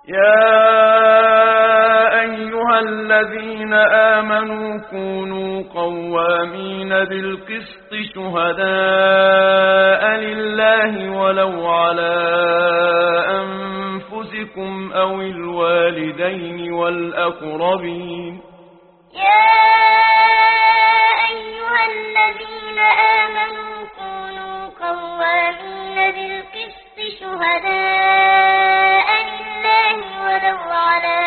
يا أيها الذين آمنوا كونوا قوامين بالقسط شهداء لله ولو على أنفسكم أو الوالدين والأقربين. يا أيها الذين آمنوا كونوا قوامين بالقسط شهداء لله ولو على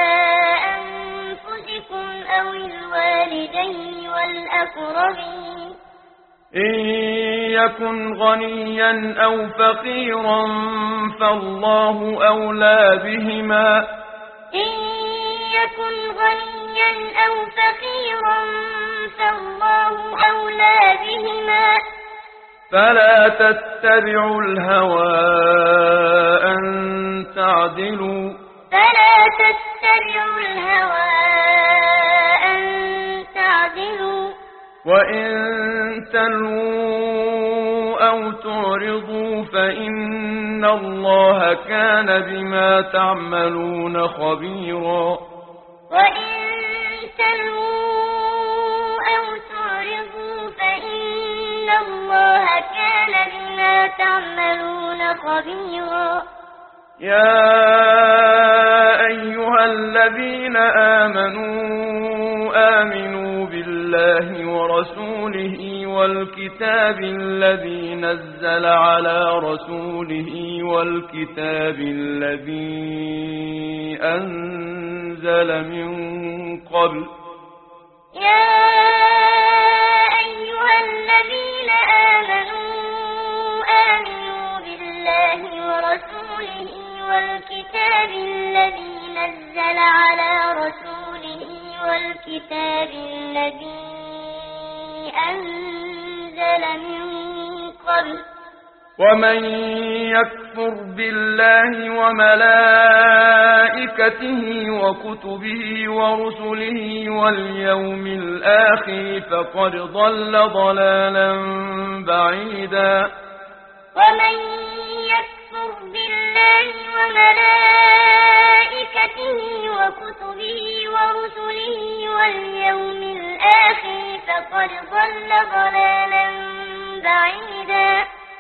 أنفسكم أو الوالدين والأقربين. إن يكن غنيا أو فقيرا فالله أولى بهما. إن يكن غنيا أو فقيرا فالله أولى بهما. فلا تتبعوا الهوى أن تعدلوا. فلا تتبعوا الهوى أن تعدلوا. وإن تلووا أو تعرضوا فإن الله كان بما تعملون خبيرا. وإن تلووا أو تعرضوا فإن الله كان بما تعملون خبيرا. يا أيها الذين آمنوا بالله ورسوله والكتاب الذي نزل على رسوله والكتاب الذي أنزل من قبل. يا أيها الذين آمنوا بالله ورسوله والكتاب الذي نزل على رسوله والكتاب الذي أنزل من قبل. ومن يكفر بالله وملائكته وكتبه ورسله واليوم الآخر فقد ضل ضلالا بعيدا. ومن يكفر بالله وملائكته وكتبه ورسله واليوم الآخر فقد ضل ضلالا بعيدا.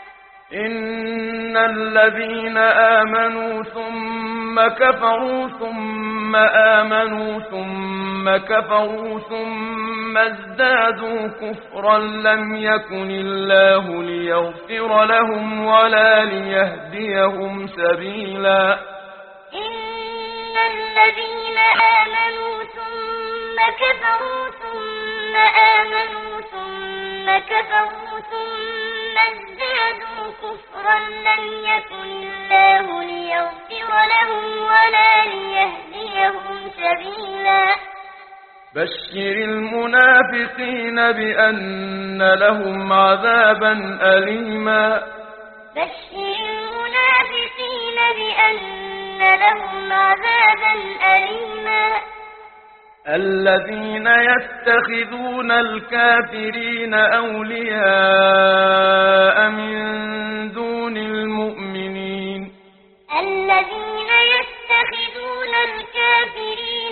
إن الذين آمنوا ثم كفروا ثم آمنوا ثم كفروا ثم ازدادوا كفرا لم يكن الله ليغفر لهم ولا ليهديهم سبيلا. إن الذين آمنوا ثم كفروا ثم آمنوا ثم كفروا ثم ازدادوا كفرا لم يكن الله ليغفر لهم ولا ليهديهم سبيلا. بشر المنافقين بأن لهم عذابا أليما. بشر المنافقين بأن لهم عذابا أليما. الذين يتخذون الكافرين أولياء من دون المؤمنين. الذين يتخذون الكافرين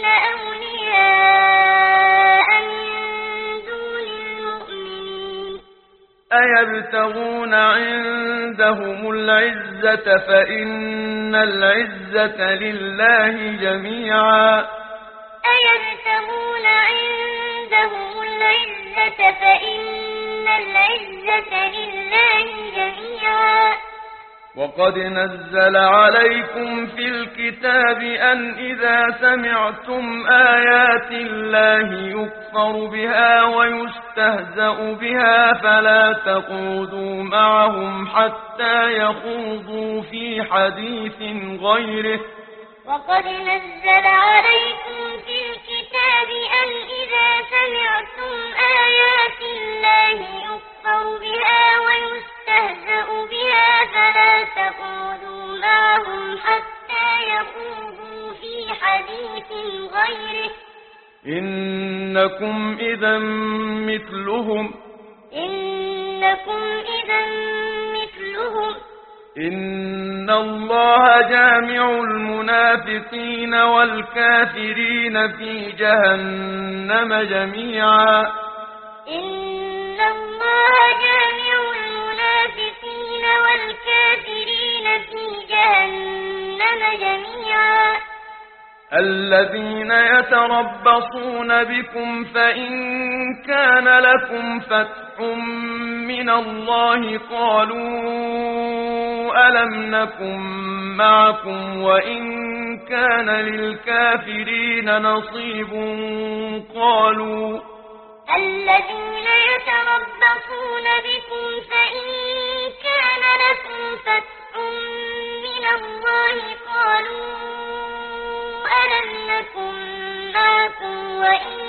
أولياء من دون المؤمنين. أيبتغون عندهم العزة فإن العزة لله جميعا. أيبتغون عندهم العزة فإن العزة لله جميعا. وقد نزل عليكم في الكتاب أن إذا سمعتم آيات الله يكفر بها ويستهزأ بها فلا تقعدوا معهم حتى يخوضوا في حديث غيره. وقد نزل عليكم في الكتاب أن إذا سمعتم آيات الله يكفر بها ويستهزأ بها فلا تقعدوا معهم حتى يخوضوا في حديث غيره. إنكم إذا مثلهم. إنكم إذا مثلهم. إن الله جامع المنافقين والكافرين في جهنم جميعا. إن الله جامع المنافقين والكافرين في جهنم جميعا. الذين يتربصون بكم فإن كان لكم فتح من الله قالوا ألم نكن معكم وإن كان للكافرين نصيب قالوا الذين يتربصون بكم فإن كان لكم فتح من الله قالوا ألم نكن معكم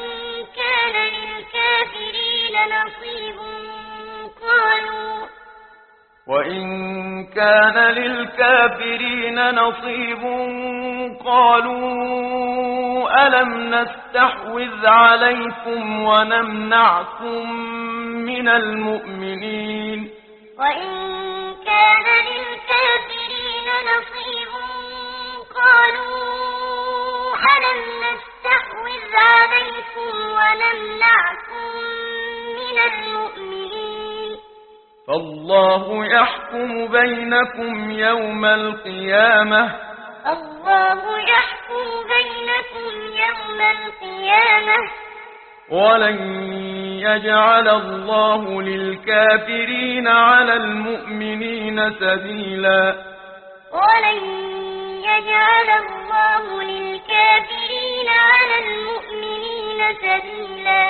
وإن كان للكافرين نصيب قالوا ألم نستحوذ عليكم ونمنعكم من المؤمنين. وإن كان للكافرين نصيب قالوا ألم نستحوذ عليكم ونمنعكم من المؤمنين. فالله يحكم بينكم يوم القيامة. الله يحكم بينكم يوم القيامة. ولن يجعل الله للكافرين على المؤمنين سبيلا. ولن يجعل الله للكافرين على المؤمنين سبيلا.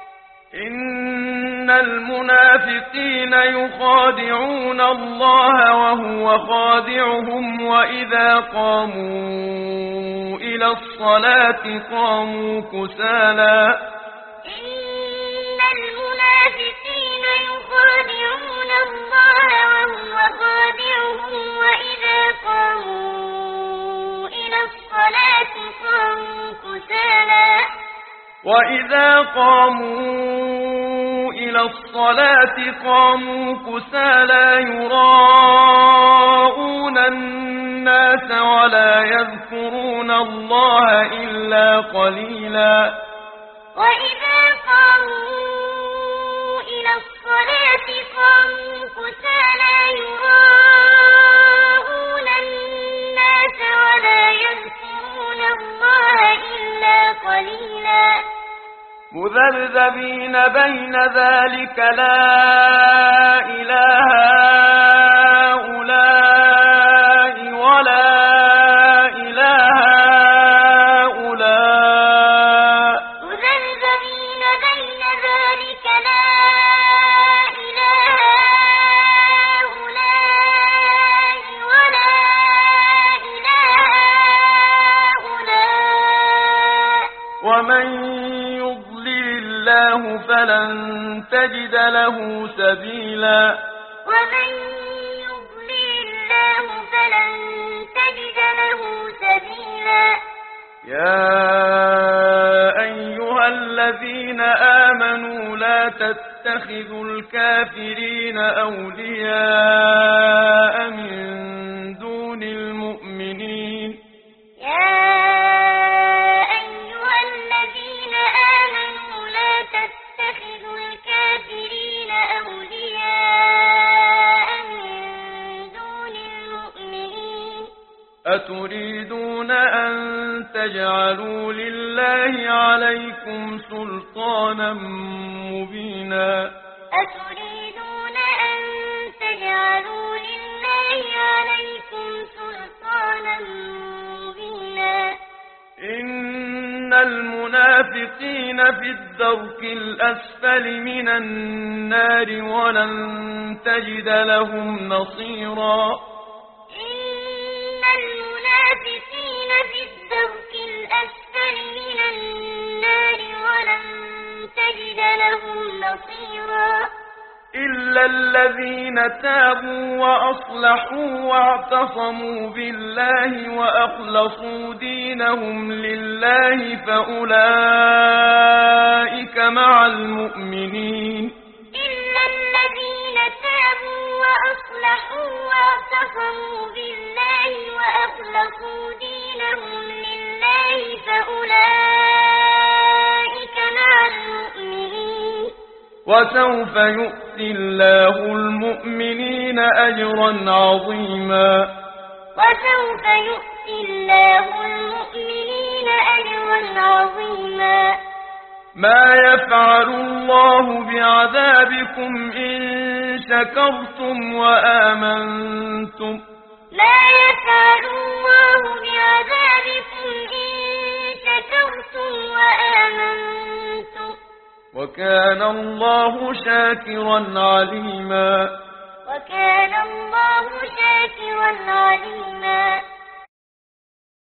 إن المنافقين يخادعون الله وهو خادعهم وإذا قاموا إلى الصلاة قاموا كسالى. إن المنافقين يخادعون الله وهو خادعهم وإذا قاموا إلى الصلاة قاموا كسالى. وإذا قاموا إلى الصلاة قاموا كسالى يراءون الناس ولا يذكرون الله إلا قليلا. وإذا قاموا إلى الصلاة قاموا كسالى يراءون الناس ولا يذكرون الله إلا قليلا. مذبذبين بين ذلك لا إله هؤلاء ولا إله هؤلاء. مذبذبين بين ذلك لا إله هؤلاء ولا إله هؤلاء. ومن الله فلن تجد له سبيلا. ومن يضلل الله فلن تجد له سبيلا. يا أيها الذين آمنوا لا تتخذوا الكافرين أولياء من دون المؤمنين. تتخذوا الكافرين أولياء من دون المؤمنين. أتريدون أن تجعلوا لله عليكم سلطانا مبينا. أتريدون أن تجعلوا لله عليكم سلطانا مبينا. إن المنافقين في الدرك الأسفل من النار ولن تجد لهم نصيرا. إن المنافقين في الدرك الأسفل من النار ولن تجد لهم نصيرا. إلا الذين تابوا وأصلحوا واعتصموا بالله وأخلصوا دينهم لله فأولئك مع المؤمنين. إلا الذين تابوا وأصلحوا واعتصموا واعتصموا بالله وأخلصوا دينهم لله فأولئك مع المؤمنين وسوف يؤتي الله المؤمنين أجرا عظيما وسوف يؤتي الله المؤمنين أجرا عظيما ما يفعل الله بعذابكم إن شكرتم وآمنتم ما يفعل الله بعذابكم إن شكرتم وآمنتم وكان الله شاكرا عليما وكان الله شاكرا عليما